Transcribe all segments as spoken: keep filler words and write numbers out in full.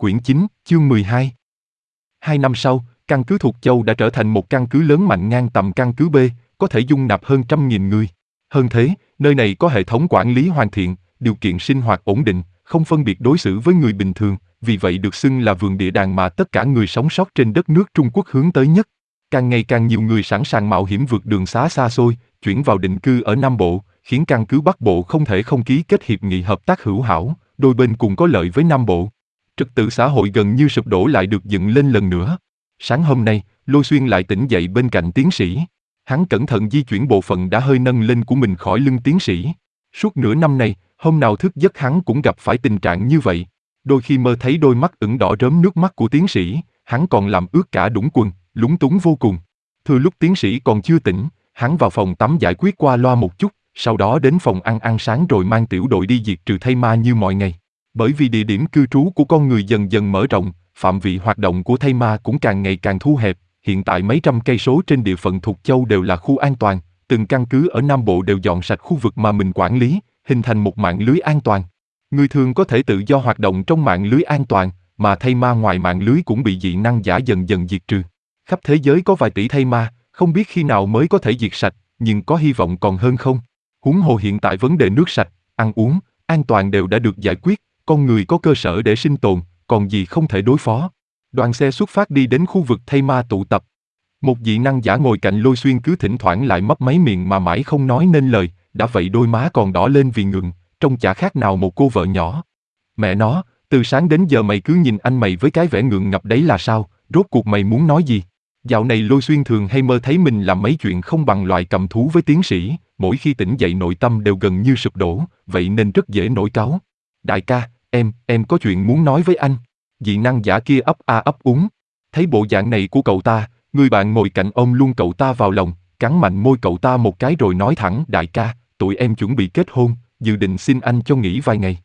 quyển chín, chương mười hai. Hai năm sau, căn cứ Thục Châu đã trở thành một căn cứ lớn mạnh ngang tầm căn cứ B, có thể dung nạp hơn trăm nghìn người. Hơn thế, nơi này có hệ thống quản lý hoàn thiện, điều kiện sinh hoạt ổn định, không phân biệt đối xử với người bình thường, vì vậy được xưng là vườn địa đàng mà tất cả người sống sót trên đất nước Trung Quốc hướng tới nhất. Càng ngày càng nhiều người sẵn sàng mạo hiểm vượt đường xá xa xôi, chuyển vào định cư ở Nam Bộ, khiến căn cứ Bắc Bộ không thể không ký kết hiệp nghị hợp tác hữu hảo, đôi bên cùng có lợi với Nam Bộ. Trật tự xã hội gần như sụp đổ lại được dựng lên lần nữa. Sáng hôm nay, Lôi Xuyên lại tỉnh dậy bên cạnh tiến sĩ. Hắn cẩn thận di chuyển bộ phận đã hơi nâng lên của mình khỏi lưng tiến sĩ. Suốt nửa năm này, hôm nào thức giấc hắn cũng gặp phải tình trạng như vậy. Đôi khi mơ thấy đôi mắt ửng đỏ rớm nước mắt của tiến sĩ, hắn còn làm ướt cả đũng quần, lúng túng vô cùng. Thừa lúc tiến sĩ còn chưa tỉnh, hắn vào phòng tắm giải quyết qua loa một chút, sau đó đến phòng ăn ăn sáng rồi mang tiểu đội đi diệt trừ thây ma như mọi ngày. Bởi vì địa điểm cư trú của con người dần dần mở rộng, phạm vi hoạt động của thây ma cũng càng ngày càng thu hẹp. Hiện tại mấy trăm cây số trên địa phận Thục Châu đều là khu an toàn, từng căn cứ ở Nam Bộ đều dọn sạch khu vực mà mình quản lý, hình thành một mạng lưới an toàn. Người thường có thể tự do hoạt động trong mạng lưới an toàn, mà thây ma ngoài mạng lưới cũng bị dị năng giả dần dần diệt trừ. Khắp thế giới có vài tỷ thây ma, không biết khi nào mới có thể diệt sạch, nhưng có hy vọng còn hơn không. Huống hồ hiện tại vấn đề nước sạch, ăn uống, an toàn đều đã được giải quyết, con người có cơ sở để sinh tồn, còn gì không thể đối phó. Đoàn xe xuất phát đi đến khu vực thây ma tụ tập. Một dị năng giả ngồi cạnh Lôi Xuyên cứ thỉnh thoảng lại mấp máy miệng mà mãi không nói nên lời, đã vậy đôi má còn đỏ lên vì ngượng, trông chả khác nào một cô vợ nhỏ. Mẹ nó, từ sáng đến giờ mày cứ nhìn anh mày với cái vẻ ngượng ngập đấy là sao, rốt cuộc mày muốn nói gì? Dạo này Lôi Xuyên thường hay mơ thấy mình làm mấy chuyện không bằng loài cầm thú với tiến sĩ, mỗi khi tỉnh dậy nội tâm đều gần như sụp đổ, vậy nên rất dễ nổi cáu. Đại ca, em, em có chuyện muốn nói với anh. Dị năng giả kia ấp a ấp úng. Thấy bộ dạng này của cậu ta, người bạn ngồi cạnh ôm luôn cậu ta vào lòng, cắn mạnh môi cậu ta một cái rồi nói thẳng: đại ca, tụi em chuẩn bị kết hôn, dự định xin anh cho nghỉ vài ngày.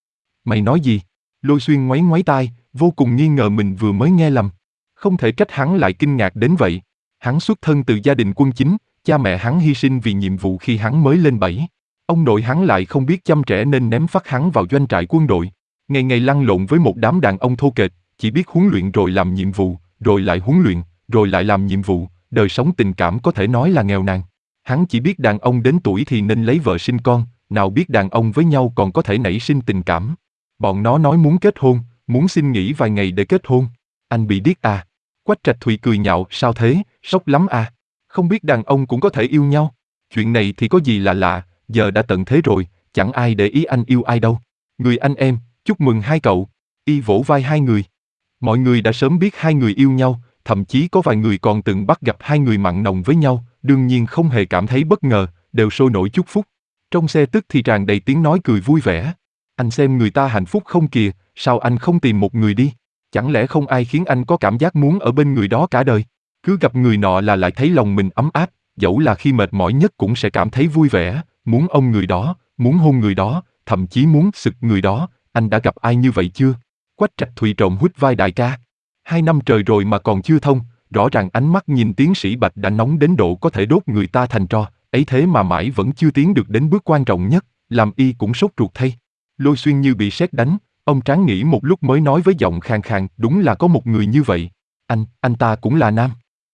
Mày nói gì? Lôi Xuyên ngoáy ngoáy tai, vô cùng nghi ngờ mình vừa mới nghe lầm. Không thể trách hắn lại kinh ngạc đến vậy. Hắn xuất thân từ gia đình quân chính, cha mẹ hắn hy sinh vì nhiệm vụ khi hắn mới lên bảy. Ông nội hắn lại không biết chăm trẻ nên ném phắt hắn vào doanh trại quân đội. Ngày ngày lăn lộn với một đám đàn ông thô kệch, chỉ biết huấn luyện rồi làm nhiệm vụ, rồi lại huấn luyện, rồi lại làm nhiệm vụ, đời sống tình cảm có thể nói là nghèo nàn. Hắn chỉ biết đàn ông đến tuổi thì nên lấy vợ sinh con, nào biết đàn ông với nhau còn có thể nảy sinh tình cảm. Bọn nó nói muốn kết hôn, muốn xin nghỉ vài ngày để kết hôn. Anh bị điếc à? Quách Trạch Thùy cười nhạo: sao thế, sốc lắm à? Không biết đàn ông cũng có thể yêu nhau. Chuyện này thì có gì là lạ, giờ đã tận thế rồi, chẳng ai để ý anh yêu ai đâu. Người anh em, chúc mừng hai cậu. Y vỗ vai hai người. Mọi người đã sớm biết hai người yêu nhau, thậm chí có vài người còn từng bắt gặp hai người mặn nồng với nhau, đương nhiên không hề cảm thấy bất ngờ, đều sôi nổi chúc phúc. Trong xe tức thì tràn đầy tiếng nói cười vui vẻ. Anh xem người ta hạnh phúc không kìa, sao anh không tìm một người đi? Chẳng lẽ không ai khiến anh có cảm giác muốn ở bên người đó cả đời? Cứ gặp người nọ là lại thấy lòng mình ấm áp, dẫu là khi mệt mỏi nhất cũng sẽ cảm thấy vui vẻ, muốn ôm người đó, muốn hôn người đó, thậm chí muốn sực người đó. Anh đã gặp ai như vậy chưa? Quách Trạch Thùy trộm hút vai đại ca. Hai năm trời rồi mà còn chưa thông, rõ ràng ánh mắt nhìn tiến sĩ Bạch đã nóng đến độ có thể đốt người ta thành tro, ấy thế mà mãi vẫn chưa tiến được đến bước quan trọng nhất, làm y cũng sốt ruột thay. Lôi Xuyên như bị sét đánh, ông tráng nghĩ một lúc mới nói với giọng khàn khàn: đúng là có một người như vậy. Anh, anh ta cũng là nam.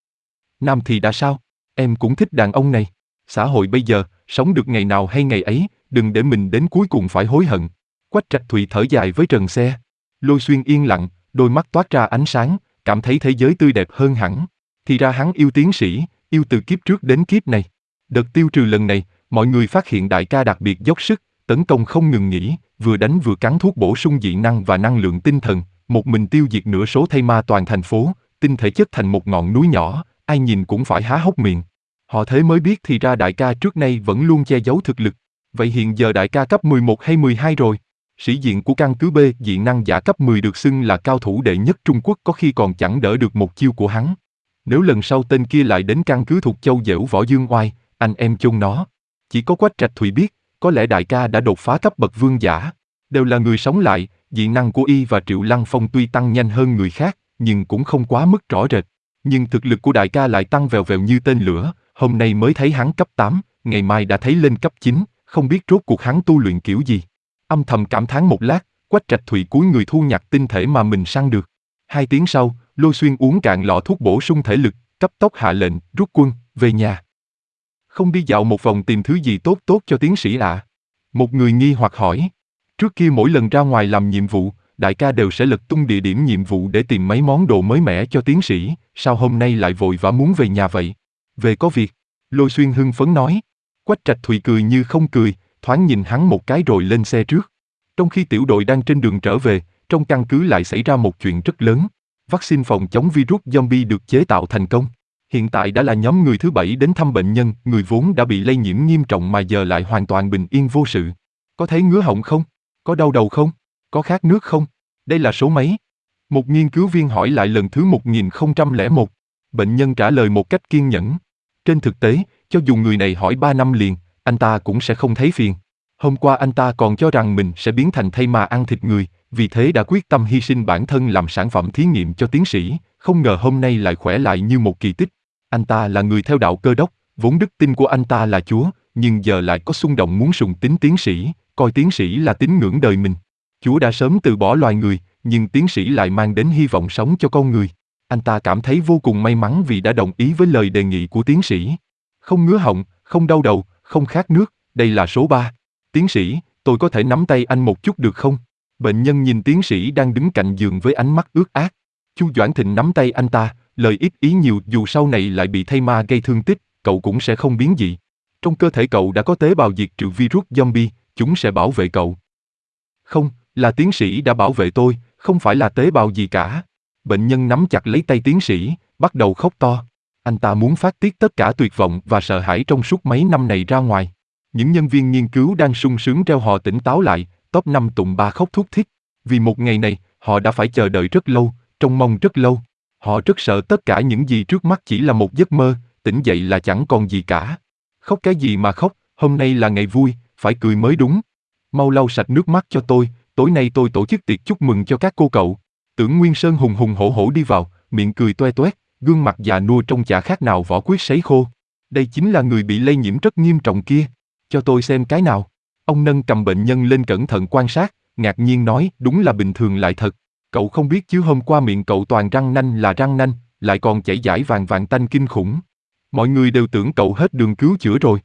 Nam thì đã sao? Em cũng thích đàn ông này. Xã hội bây giờ, sống được ngày nào hay ngày ấy, đừng để mình đến cuối cùng phải hối hận. Quách Trạch Thùy thở dài với trần xe. Lôi Xuyên yên lặng, đôi mắt toát ra ánh sáng, cảm thấy thế giới tươi đẹp hơn hẳn. Thì ra hắn yêu tiến sĩ, yêu từ kiếp trước đến kiếp này. Đợt tiêu trừ lần này, mọi người phát hiện đại ca đặc biệt dốc sức, tấn công không ngừng nghỉ, vừa đánh vừa cắn thuốc bổ sung dị năng và năng lượng tinh thần, một mình tiêu diệt nửa số thây ma toàn thành phố, tinh thể chất thành một ngọn núi nhỏ, ai nhìn cũng phải há hốc miệng. Họ thế mới biết thì ra đại ca trước nay vẫn luôn che giấu thực lực. Vậy hiện giờ đại ca cấp mười một hay mười hai rồi? Sĩ diện của căn cứ B, dị năng giả cấp mười được xưng là cao thủ đệ nhất Trung Quốc, có khi còn chẳng đỡ được một chiêu của hắn. Nếu lần sau tên kia lại đến căn cứ Thục Châu giễu võ dương oai, anh em chôn nó. Chỉ có Quách Trạch Thùy biết, có lẽ đại ca đã đột phá cấp bậc vương giả. Đều là người sống lại, dị năng của y và Triệu Lăng Phong tuy tăng nhanh hơn người khác, nhưng cũng không quá mức rõ rệt. Nhưng thực lực của đại ca lại tăng vèo vèo như tên lửa, hôm nay mới thấy hắn cấp tám, ngày mai đã thấy lên cấp chín, không biết rốt cuộc hắn tu luyện kiểu gì. Âm thầm cảm thán một lát, Quách Trạch Thụy cúi người thu nhặt tinh thể mà mình săn được. Hai tiếng sau, Lôi Xuyên uống cạn lọ thuốc bổ sung thể lực, cấp tốc hạ lệnh, rút quân, về nhà. Không đi dạo một vòng tìm thứ gì tốt tốt cho tiến sĩ ạ? À? Một người nghi hoặc hỏi. Trước kia mỗi lần ra ngoài làm nhiệm vụ, đại ca đều sẽ lật tung địa điểm nhiệm vụ để tìm mấy món đồ mới mẻ cho tiến sĩ, sao hôm nay lại vội vã muốn về nhà vậy? Về có việc. Lôi Xuyên hưng phấn nói. Quách Trạch Thụy cười như không cười, thoáng nhìn hắn một cái rồi lên xe trước. Trong khi tiểu đội đang trên đường trở về, trong căn cứ lại xảy ra một chuyện rất lớn. Vaccine phòng chống virus zombie được chế tạo thành công. Hiện tại đã là nhóm người thứ bảy đến thăm bệnh nhân, người vốn đã bị lây nhiễm nghiêm trọng mà giờ lại hoàn toàn bình yên vô sự. Có thấy ngứa họng không? Có đau đầu không? Có khát nước không? Đây là số mấy? Một nghiên cứu viên hỏi lại lần thứ một nghìn không trăm lẻ một. Bệnh nhân trả lời một cách kiên nhẫn. Trên thực tế, cho dù người này hỏi ba năm liền, anh ta cũng sẽ không thấy phiền. Hôm qua anh ta còn cho rằng mình sẽ biến thành thây ma ăn thịt người, vì thế đã quyết tâm hy sinh bản thân làm sản phẩm thí nghiệm cho tiến sĩ, không ngờ hôm nay lại khỏe lại như một kỳ tích. Anh ta là người theo đạo Cơ Đốc, vốn đức tin của anh ta là Chúa, nhưng giờ lại có xung động muốn sùng tín tiến sĩ, coi tiến sĩ là tín ngưỡng đời mình. Chúa đã sớm từ bỏ loài người, nhưng tiến sĩ lại mang đến hy vọng sống cho con người. Anh ta cảm thấy vô cùng may mắn vì đã đồng ý với lời đề nghị của tiến sĩ. Không ngứa họng, không đau đầu, không khát nước, đây là số ba. Tiến sĩ, tôi có thể nắm tay anh một chút được không? Bệnh nhân nhìn tiến sĩ đang đứng cạnh giường với ánh mắt ướt át. Chu Doãn Thịnh nắm tay anh ta, lời ít ý nhiều, dù sau này lại bị thây ma gây thương tích, cậu cũng sẽ không biến dị. Trong cơ thể cậu đã có tế bào diệt trừ virus zombie, chúng sẽ bảo vệ cậu. Không, là tiến sĩ đã bảo vệ tôi, không phải là tế bào gì cả. Bệnh nhân nắm chặt lấy tay tiến sĩ, bắt đầu khóc to. Anh ta muốn phát tiết tất cả tuyệt vọng và sợ hãi trong suốt mấy năm này ra ngoài. Những nhân viên nghiên cứu đang sung sướng reo hò tỉnh táo lại, top năm tụng ba khóc thút thít. Vì một ngày này, họ đã phải chờ đợi rất lâu, trông mong rất lâu. Họ rất sợ tất cả những gì trước mắt chỉ là một giấc mơ, tỉnh dậy là chẳng còn gì cả. Khóc cái gì mà khóc, hôm nay là ngày vui, phải cười mới đúng. Mau lau sạch nước mắt cho tôi, tối nay tôi tổ chức tiệc chúc mừng cho các cô cậu. Tưởng Nguyên Sơn hùng hùng hổ hổ đi vào, miệng cười toe toét, gương mặt già nua trông chả khác nào vỏ quyết sấy khô. Đây chính là người bị lây nhiễm rất nghiêm trọng kia. Cho tôi xem cái nào. Ông nâng cầm bệnh nhân lên cẩn thận quan sát, ngạc nhiên nói, đúng là bình thường lại thật. Cậu không biết chứ hôm qua miệng cậu toàn răng nanh là răng nanh, lại còn chảy dãi vàng vàng tanh kinh khủng. Mọi người đều tưởng cậu hết đường cứu chữa rồi.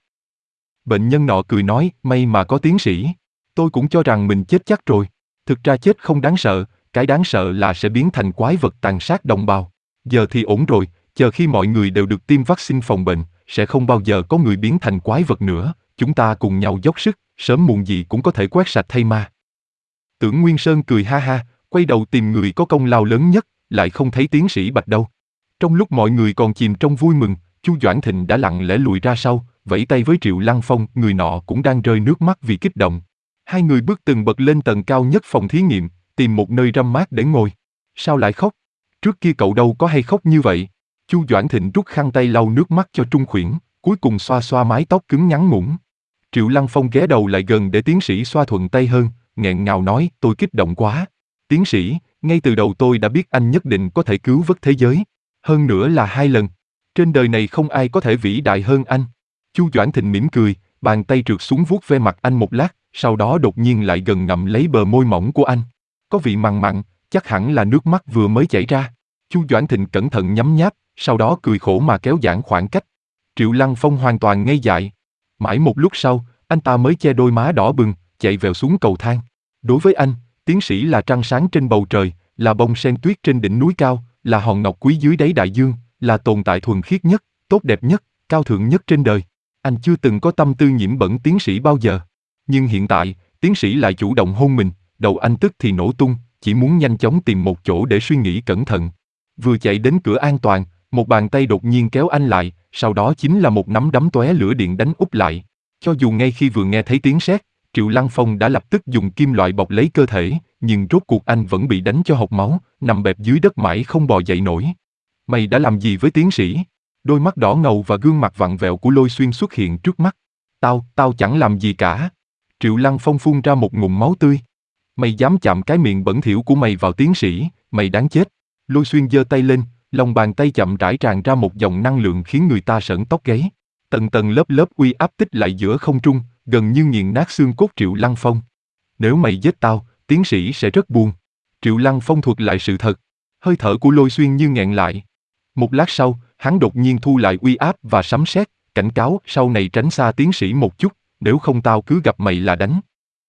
Bệnh nhân nọ cười nói, may mà có tiến sĩ. Tôi cũng cho rằng mình chết chắc rồi. Thực ra chết không đáng sợ, cái đáng sợ là sẽ biến thành quái vật tàn sát đồng bào. Giờ thì ổn rồi, chờ khi mọi người đều được tiêm vaccine phòng bệnh, sẽ không bao giờ có người biến thành quái vật nữa. Chúng ta cùng nhau dốc sức, sớm muộn gì cũng có thể quét sạch thây ma. Tưởng Nguyên Sơn cười ha ha, quay đầu tìm người có công lao lớn nhất, lại không thấy tiến sĩ Bạch đâu. Trong lúc mọi người còn chìm trong vui mừng, Chu Doãn Thịnh đã lặng lẽ lùi ra sau, vẫy tay với Triệu Lăng Phong, người nọ cũng đang rơi nước mắt vì kích động. Hai người bước từng bậc lên tầng cao nhất phòng thí nghiệm, tìm một nơi râm mát để ngồi. Sao lại khóc? Trước kia cậu đâu có hay khóc như vậy. Chu Doãn Thịnh rút khăn tay lau nước mắt cho Trung Khuyển, cuối cùng xoa xoa mái tóc cứng ngắn ngủn. Triệu Lăng Phong ghé đầu lại gần để tiến sĩ xoa thuận tay hơn, nghẹn ngào nói, tôi kích động quá. Tiến sĩ, ngay từ đầu tôi đã biết anh nhất định có thể cứu vớt thế giới. Hơn nữa là hai lần. Trên đời này không ai có thể vĩ đại hơn anh. Chu Doãn Thịnh mỉm cười, bàn tay trượt xuống vuốt ve mặt anh một lát, sau đó đột nhiên lại gần ngậm lấy bờ môi mỏng của anh. Có vị mặn mặn, chắc hẳn là nước mắt vừa mới chảy ra. Chu Doãn Thịnh cẩn thận nhấm nháp, sau đó cười khổ mà kéo giãn khoảng cách. Triệu Lăng Phong hoàn toàn ngây dại. Mãi một lúc sau, anh ta mới che đôi má đỏ bừng, chạy vèo xuống cầu thang. Đối với anh, tiến sĩ là trăng sáng trên bầu trời, là bông sen tuyết trên đỉnh núi cao, là hòn ngọc quý dưới đáy đại dương, là tồn tại thuần khiết nhất, tốt đẹp nhất, cao thượng nhất trên đời. Anh chưa từng có tâm tư nhiễm bẩn tiến sĩ bao giờ. Nhưng hiện tại, tiến sĩ lại chủ động hôn mình, đầu anh tức thì nổ tung, chỉ muốn nhanh chóng tìm một chỗ để suy nghĩ cẩn thận. Vừa chạy đến cửa an toàn, một bàn tay đột nhiên kéo anh lại, sau đó chính là một nắm đấm tóe lửa điện đánh úp lại. Cho dù ngay khi vừa nghe thấy tiếng sét, Triệu Lăng Phong đã lập tức dùng kim loại bọc lấy cơ thể, nhưng rốt cuộc anh vẫn bị đánh cho hộc máu, nằm bẹp dưới đất mãi không bò dậy nổi. Mày đã làm gì với tiến sĩ? Đôi mắt đỏ ngầu và gương mặt vặn vẹo của Lôi Xuyên xuất hiện trước mắt. Tao, tao chẳng làm gì cả. Triệu Lăng Phong phun ra một ngụm máu tươi. Mày dám chạm cái miệng bẩn thỉu của mày vào tiến sĩ, mày đáng chết. Lôi Xuyên giơ tay lên, lòng bàn tay chậm rãi tràn ra một dòng năng lượng khiến người ta sởn tóc gáy. Tầng tầng lớp lớp uy áp tích lại giữa không trung, gần như nghiền nát xương cốt Triệu Lăng Phong. Nếu mày giết tao, tiến sĩ sẽ rất buồn. Triệu Lăng Phong thuật lại sự thật. Hơi thở của Lôi Xuyên như nghẹn lại. Một lát sau, hắn đột nhiên thu lại uy áp và sấm sét, cảnh cáo sau này tránh xa tiến sĩ một chút, nếu không tao cứ gặp mày là đánh.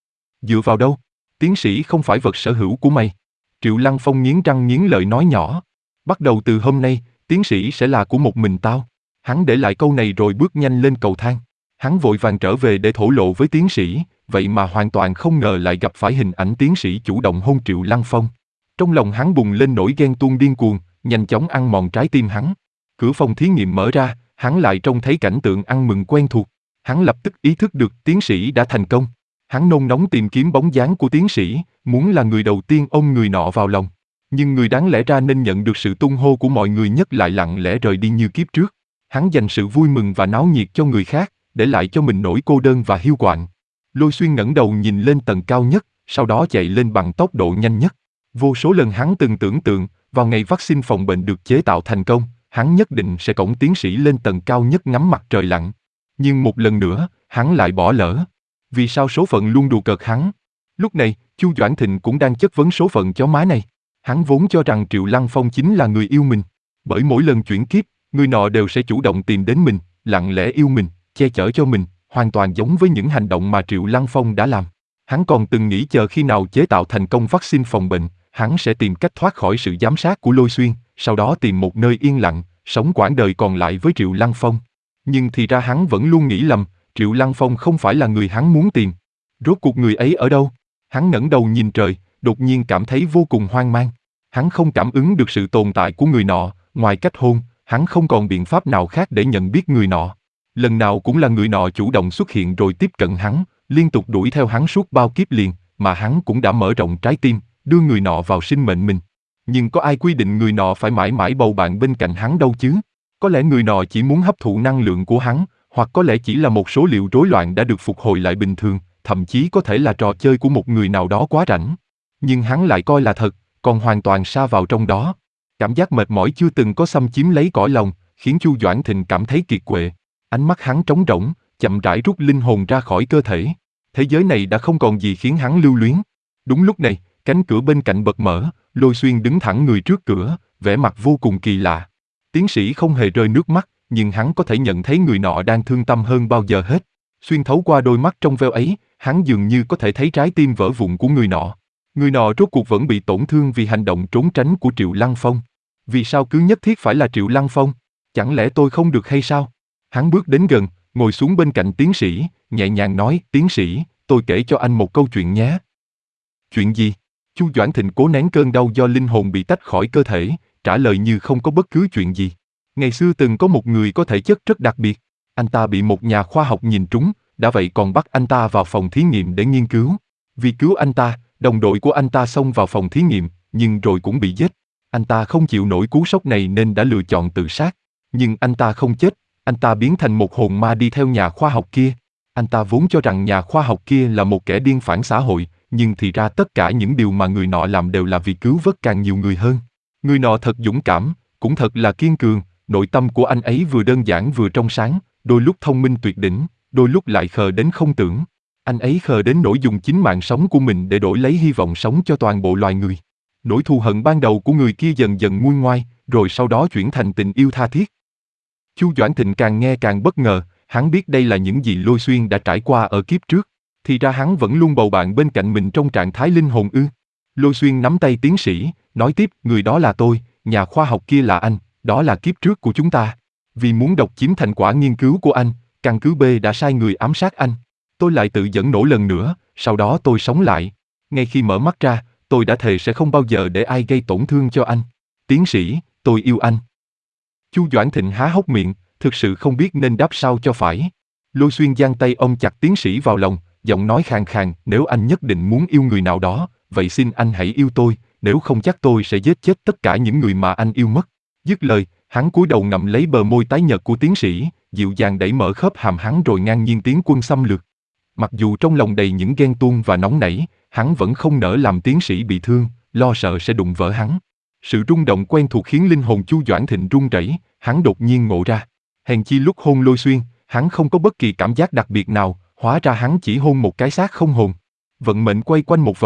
Dựa vào đâu? Tiến sĩ không phải vật sở hữu của mày. Triệu Lăng Phong nghiến răng nghiến lợi nói nhỏ. Bắt đầu từ hôm nay, tiến sĩ sẽ là của một mình tao. Hắn để lại câu này rồi bước nhanh lên cầu thang. Hắn vội vàng trở về để thổ lộ với tiến sĩ, vậy mà hoàn toàn không ngờ lại gặp phải hình ảnh tiến sĩ chủ động hôn Triệu Lăng Phong. Trong lòng hắn bùng lên nỗi ghen tuông điên cuồng, nhanh chóng ăn mòn trái tim hắn. Cửa phòng thí nghiệm mở ra, hắn lại trông thấy cảnh tượng ăn mừng quen thuộc. Hắn lập tức ý thức được tiến sĩ đã thành công. Hắn nôn nóng tìm kiếm bóng dáng của tiến sĩ, muốn là người đầu tiên ôm người nọ vào lòng. Nhưng người đáng lẽ ra nên nhận được sự tung hô của mọi người nhất lại lặng lẽ rời đi như kiếp trước. Hắn dành sự vui mừng và náo nhiệt cho người khác, để lại cho mình nỗi cô đơn và hiu quạnh. Lôi Xuyên ngẩng đầu nhìn lên tầng cao nhất, sau đó chạy lên bằng tốc độ nhanh nhất. Vô số lần hắn từng tưởng tượng, vào ngày vaccine phòng bệnh được chế tạo thành công, hắn nhất định sẽ cõng tiến sĩ lên tầng cao nhất ngắm mặt trời lặn. Nhưng một lần nữa, hắn lại bỏ lỡ. Vì sao số phận luôn đùa cợt hắn? Lúc này, Chu Doãn Thịnh cũng đang chất vấn số phận chó má này. Hắn vốn cho rằng Triệu Lăng Phong chính là người yêu mình. Bởi mỗi lần chuyển kiếp, người nọ đều sẽ chủ động tìm đến mình, lặng lẽ yêu mình, che chở cho mình, hoàn toàn giống với những hành động mà Triệu Lăng Phong đã làm. Hắn còn từng nghĩ chờ khi nào chế tạo thành công vaccine phòng bệnh, hắn sẽ tìm cách thoát khỏi sự giám sát của Lôi Xuyên, sau đó tìm một nơi yên lặng, sống quãng đời còn lại với Triệu Lăng Phong. Nhưng thì ra hắn vẫn luôn nghĩ lầm, Triệu Lăng Phong không phải là người hắn muốn tìm. Rốt cuộc người ấy ở đâu? Hắn ngẩng đầu nhìn trời, đột nhiên cảm thấy vô cùng hoang mang. Hắn không cảm ứng được sự tồn tại của người nọ, ngoài cách hôn, hắn không còn biện pháp nào khác để nhận biết người nọ. Lần nào cũng là người nọ chủ động xuất hiện rồi tiếp cận hắn, liên tục đuổi theo hắn suốt bao kiếp liền, mà hắn cũng đã mở rộng trái tim, đưa người nọ vào sinh mệnh mình. Nhưng có ai quy định người nọ phải mãi mãi bầu bạn bên cạnh hắn đâu chứ? Có lẽ người nọ chỉ muốn hấp thụ năng lượng của hắn, hoặc có lẽ chỉ là một số liệu rối loạn đã được phục hồi lại bình thường, thậm chí có thể là trò chơi của một người nào đó quá rảnh. Nhưng hắn lại coi là thật, còn hoàn toàn sa vào trong đó. Cảm giác mệt mỏi chưa từng có xâm chiếm lấy cõi lòng, khiến Chu Doãn Thịnh cảm thấy kiệt quệ. Ánh mắt hắn trống rỗng, chậm rãi rút linh hồn ra khỏi cơ thể. Thế giới này đã không còn gì khiến hắn lưu luyến. Đúng lúc này, cánh cửa bên cạnh bật mở, Lôi Xuyên đứng thẳng người trước cửa, vẻ mặt vô cùng kỳ lạ. Tiến sĩ không hề rơi nước mắt, nhưng hắn có thể nhận thấy người nọ đang thương tâm hơn bao giờ hết. Xuyên thấu qua đôi mắt trong veo ấy, hắn dường như có thể thấy trái tim vỡ vụn của người nọ. Người nọ rốt cuộc vẫn bị tổn thương vì hành động trốn tránh của Triệu Lăng Phong. Vì sao cứ nhất thiết phải là Triệu Lăng Phong? Chẳng lẽ tôi không được hay sao? Hắn bước đến gần, ngồi xuống bên cạnh tiến sĩ, nhẹ nhàng nói, tiến sĩ, tôi kể cho anh một câu chuyện nhé. Chuyện gì? Chu Doãn Thịnh cố nén cơn đau do linh hồn bị tách khỏi cơ thể, trả lời như không có bất cứ chuyện gì. Ngày xưa từng có một người có thể chất rất đặc biệt. Anh ta bị một nhà khoa học nhìn trúng, đã vậy còn bắt anh ta vào phòng thí nghiệm để nghiên cứu. Vì cứu anh ta, đồng đội của anh ta xông vào phòng thí nghiệm, nhưng rồi cũng bị giết. Anh ta không chịu nổi cú sốc này nên đã lựa chọn tự sát. Nhưng anh ta không chết, anh ta biến thành một hồn ma đi theo nhà khoa học kia. Anh ta vốn cho rằng nhà khoa học kia là một kẻ điên phản xã hội, nhưng thì ra tất cả những điều mà người nọ làm đều là vì cứu vớt càng nhiều người hơn. Người nọ thật dũng cảm, cũng thật là kiên cường, nội tâm của anh ấy vừa đơn giản vừa trong sáng, đôi lúc thông minh tuyệt đỉnh, đôi lúc lại khờ đến không tưởng. Anh ấy khờ đến nỗi dùng chính mạng sống của mình để đổi lấy hy vọng sống cho toàn bộ loài người. Nỗi thù hận ban đầu của người kia dần dần nguôi ngoai, rồi sau đó chuyển thành tình yêu tha thiết. Chu Doãn Thịnh càng nghe càng bất ngờ, hắn biết đây là những gì Lôi Xuyên đã trải qua ở kiếp trước. Thì ra hắn vẫn luôn bầu bạn bên cạnh mình trong trạng thái linh hồn ư. Lôi Xuyên nắm tay tiến sĩ, nói tiếp, người đó là tôi, nhà khoa học kia là anh, đó là kiếp trước của chúng ta. Vì muốn độc chiếm thành quả nghiên cứu của anh, căn cứ B đã sai người ám sát anh. Tôi lại tự dẫn nổ lần nữa, sau đó tôi sống lại. Ngay khi mở mắt ra, tôi đã thề sẽ không bao giờ để ai gây tổn thương cho anh. Tiến sĩ, tôi yêu anh. Chu Doãn Thịnh há hốc miệng, thực sự không biết nên đáp sao cho phải. Lôi Xuyên giang tay ôm chặt tiến sĩ vào lòng, giọng nói khàn khàn, nếu anh nhất định muốn yêu người nào đó, vậy xin anh hãy yêu tôi, nếu không chắc tôi sẽ giết chết tất cả những người mà anh yêu mất. Dứt lời, hắn cúi đầu ngậm lấy bờ môi tái nhợt của tiến sĩ, dịu dàng đẩy mở khớp hàm hắn rồi ngang nhiên tiến quân xâm lược. Mặc dù trong lòng đầy những ghen tuông và nóng nảy, hắn vẫn không nỡ làm tiến sĩ bị thương, lo sợ sẽ đụng vỡ hắn. Sự rung động quen thuộc khiến linh hồn Chu Doãn Thịnh run rẩy, hắn đột nhiên ngộ ra. Hèn chi lúc hôn Lôi Xuyên, hắn không có bất kỳ cảm giác đặc biệt nào, hóa ra hắn chỉ hôn một cái xác không hồn. Vận mệnh quay quanh một vòng, cuối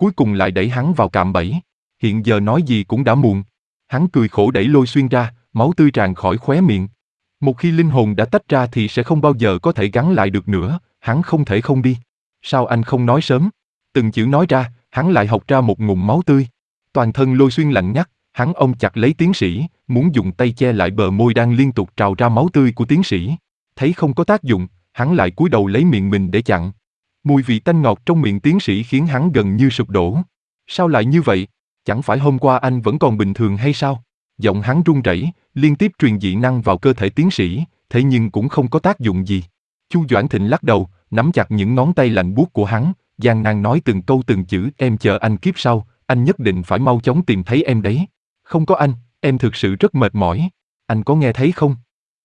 cuối cùng lại đẩy hắn vào cạm bẫy. Hiện giờ nói gì cũng đã muộn. Hắn cười khổ đẩy Lôi Xuyên ra, máu tươi tràn khỏi khóe miệng. Một khi linh hồn đã tách ra thì sẽ không bao giờ có thể gắn lại được nữa, hắn không thể không đi. Sao anh không nói sớm? Từng chữ nói ra, hắn lại học ra một ngụm máu tươi. Toàn thân Lôi Xuyên lạnh ngắt, hắn ôm chặt lấy tiến sĩ, muốn dùng tay che lại bờ môi đang liên tục trào ra máu tươi của tiến sĩ. Thấy không có tác dụng, hắn lại cúi đầu lấy miệng mình để chặn. Mùi vị tanh ngọt trong miệng tiến sĩ khiến hắn gần như sụp đổ. Sao lại như vậy? Chẳng phải hôm qua anh vẫn còn bình thường hay sao? Giọng hắn run rẩy, liên tiếp truyền dị năng vào cơ thể tiến sĩ, thế nhưng cũng không có tác dụng gì. Chu Doãn Thịnh lắc đầu, nắm chặt những ngón tay lạnh buốt của hắn, gian nan nói từng câu từng chữ, em chờ anh kiếp sau, anh nhất định phải mau chóng tìm thấy em đấy. Không có anh, em thực sự rất mệt mỏi. Anh có nghe thấy không?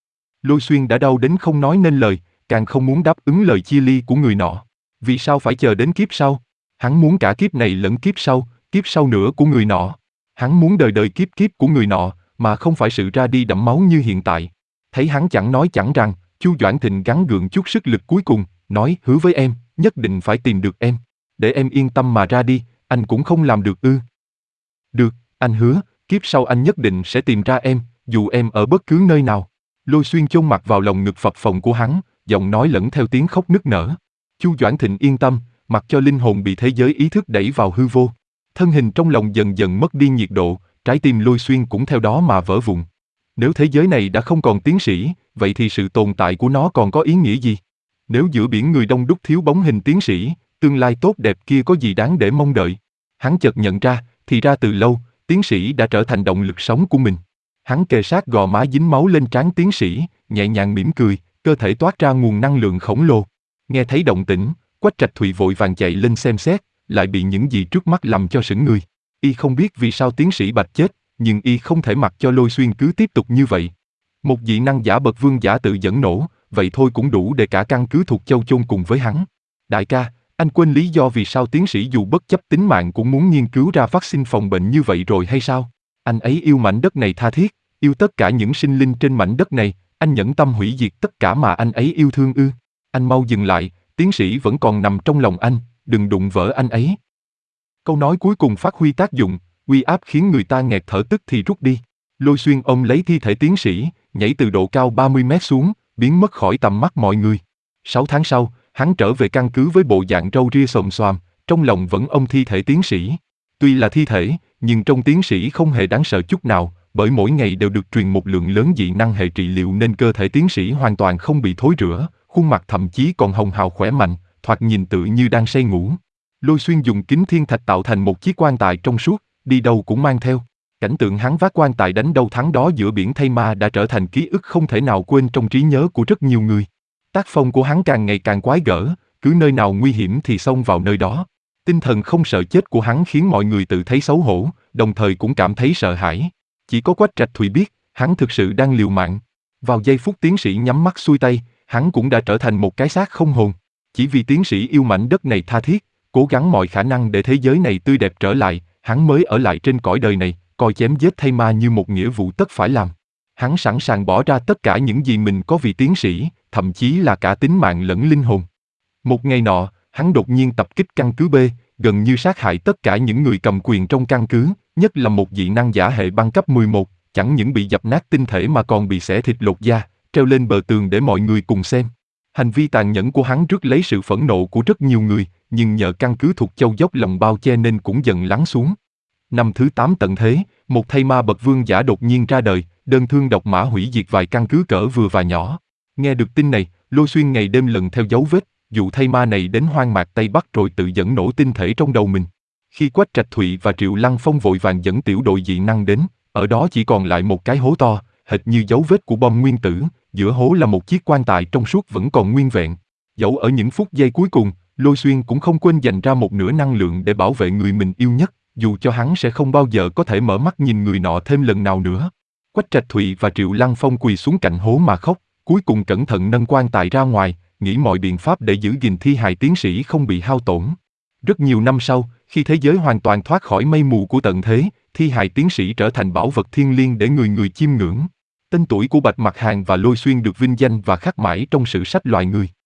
Lôi Xuyên đã đau đến không nói nên lời, càng không muốn đáp ứng lời chia ly của người nọ. Vì sao phải chờ đến kiếp sau? Hắn muốn cả kiếp này lẫn kiếp sau, kiếp sau nữa của người nọ. Hắn muốn đời đời kiếp kiếp của người nọ, mà không phải sự ra đi đẫm máu như hiện tại. Thấy hắn chẳng nói chẳng rằng, Chu Doãn Thịnh gắng gượng chút sức lực cuối cùng, nói hứa với em, nhất định phải tìm được em. Để em yên tâm mà ra đi, anh cũng không làm được ư? Được, anh hứa, kiếp sau anh nhất định sẽ tìm ra em, dù em ở bất cứ nơi nào. Lôi Xuyên chôn mặt vào lồng ngực phập phồng của hắn, giọng nói lẫn theo tiếng khóc nức nở. Chu Doãn Thịnh yên tâm, mặc cho linh hồn bị thế giới ý thức đẩy vào hư vô. Thân hình trong lòng dần dần mất đi nhiệt độ, trái tim Lôi Xuyên cũng theo đó mà vỡ vụn. Nếu thế giới này đã không còn tiến sĩ, vậy thì sự tồn tại của nó còn có ý nghĩa gì? Nếu giữa biển người đông đúc thiếu bóng hình tiến sĩ, tương lai tốt đẹp kia có gì đáng để mong đợi? Hắn chợt nhận ra, thì ra từ lâu, tiến sĩ đã trở thành động lực sống của mình. Hắn kề sát gò má dính máu lên trán tiến sĩ, nhẹ nhàng mỉm cười, cơ thể toát ra nguồn năng lượng khổng lồ. Nghe thấy động tĩnh, Quách Trạch Thụy vội vàng chạy lên xem xét, lại bị những gì trước mắt làm cho sững người. Y không biết vì sao tiến sĩ Bạch chết, nhưng y không thể mặc cho Lôi Xuyên cứ tiếp tục như vậy. Một dị năng giả bậc vương giả tự dẫn nổ, vậy thôi cũng đủ để cả căn cứ Thuộc Châu chôn cùng với hắn. Đại ca, anh quên lý do vì sao tiến sĩ dù bất chấp tính mạng cũng muốn nghiên cứu ra vaccine phòng bệnh như vậy rồi hay sao? Anh ấy yêu mảnh đất này tha thiết, yêu tất cả những sinh linh trên mảnh đất này, anh nhẫn tâm hủy diệt tất cả mà anh ấy yêu thương ư? Anh mau dừng lại, tiến sĩ vẫn còn nằm trong lòng anh, đừng đụng vỡ anh ấy. Câu nói cuối cùng phát huy tác dụng, uy áp khiến người ta nghẹt thở tức thì rút đi. Lôi Xuyên ôm lấy thi thể tiến sĩ, nhảy từ độ cao ba mươi mét xuống, biến mất khỏi tầm mắt mọi người. Sáu tháng sau, hắn trở về căn cứ với bộ dạng râu ria xồm xoàm, trong lòng vẫn ôm thi thể tiến sĩ. Tuy là thi thể, nhưng trong tiến sĩ không hề đáng sợ chút nào, bởi mỗi ngày đều được truyền một lượng lớn dị năng hệ trị liệu nên cơ thể tiến sĩ hoàn toàn không bị thối rữa, khuôn mặt thậm chí còn hồng hào khỏe mạnh, thoạt nhìn tự như đang say ngủ. Lôi Xuyên dùng kính thiên thạch tạo thành một chiếc quan tài trong suốt, đi đâu cũng mang theo. Cảnh tượng hắn vác quan tài đánh đâu thắng đó giữa biển Thay Ma đã trở thành ký ức không thể nào quên trong trí nhớ của rất nhiều người. Tác phong của hắn càng ngày càng quái gở, cứ nơi nào nguy hiểm thì xông vào nơi đó. Tinh thần không sợ chết của hắn khiến mọi người tự thấy xấu hổ, đồng thời cũng cảm thấy sợ hãi. Chỉ có Quách Trạch Thụy biết, hắn thực sự đang liều mạng. Vào giây phút tiến sĩ nhắm mắt xuôi tay, hắn cũng đã trở thành một cái xác không hồn. Chỉ vì tiến sĩ yêu mảnh đất này tha thiết, cố gắng mọi khả năng để thế giới này tươi đẹp trở lại, hắn mới ở lại trên cõi đời này, coi chém giết Thay Ma như một nghĩa vụ tất phải làm. Hắn sẵn sàng bỏ ra tất cả những gì mình có vì tiến sĩ, thậm chí là cả tính mạng lẫn linh hồn. Một ngày nọ, hắn đột nhiên tập kích căn cứ B, gần như sát hại tất cả những người cầm quyền trong căn cứ, nhất là một dị năng giả hệ băng cấp mười một, chẳng những bị dập nát tinh thể mà còn bị xẻ thịt lột da, treo lên bờ tường để mọi người cùng xem. Hành vi tàn nhẫn của hắn rước lấy sự phẫn nộ của rất nhiều người, nhưng nhờ căn cứ Thuộc Châu dốc lòng bao che nên cũng dần lắng xuống. Năm thứ tám tận thế, một Thay Ma bậc vương giả đột nhiên ra đời, đơn thương độc mã hủy diệt vài căn cứ cỡ vừa và nhỏ. Nghe được tin này, Lôi Xuyên ngày đêm lần theo dấu vết, dụ Thay Ma này đến hoang mạc Tây Bắc rồi tự dẫn nổ tinh thể trong đầu mình. Khi Quách Trạch Thụy và Triệu Lăng Phong vội vàng dẫn tiểu đội dị năng đến, ở đó chỉ còn lại một cái hố to, hệt như dấu vết của bom nguyên tử, giữa hố là một chiếc quan tài trong suốt vẫn còn nguyên vẹn. Dẫu ở những phút giây cuối cùng, Lôi Xuyên cũng không quên dành ra một nửa năng lượng để bảo vệ người mình yêu nhất, dù cho hắn sẽ không bao giờ có thể mở mắt nhìn người nọ thêm lần nào nữa. Quách Trạch Thụy và Triệu Lăng Phong quỳ xuống cạnh hố mà khóc, cuối cùng cẩn thận nâng quan tài ra ngoài, nghĩ mọi biện pháp để giữ gìn thi hài tiến sĩ không bị hao tổn. Rất nhiều năm sau, khi thế giới hoàn toàn thoát khỏi mây mù của tận thế, thi hài tiến sĩ trở thành bảo vật thiêng liêng để người người chiêm ngưỡng. Tên tuổi của Bạch Mặc Hàng và Lôi Xuyên được vinh danh và khắc mãi trong sử sách loài người.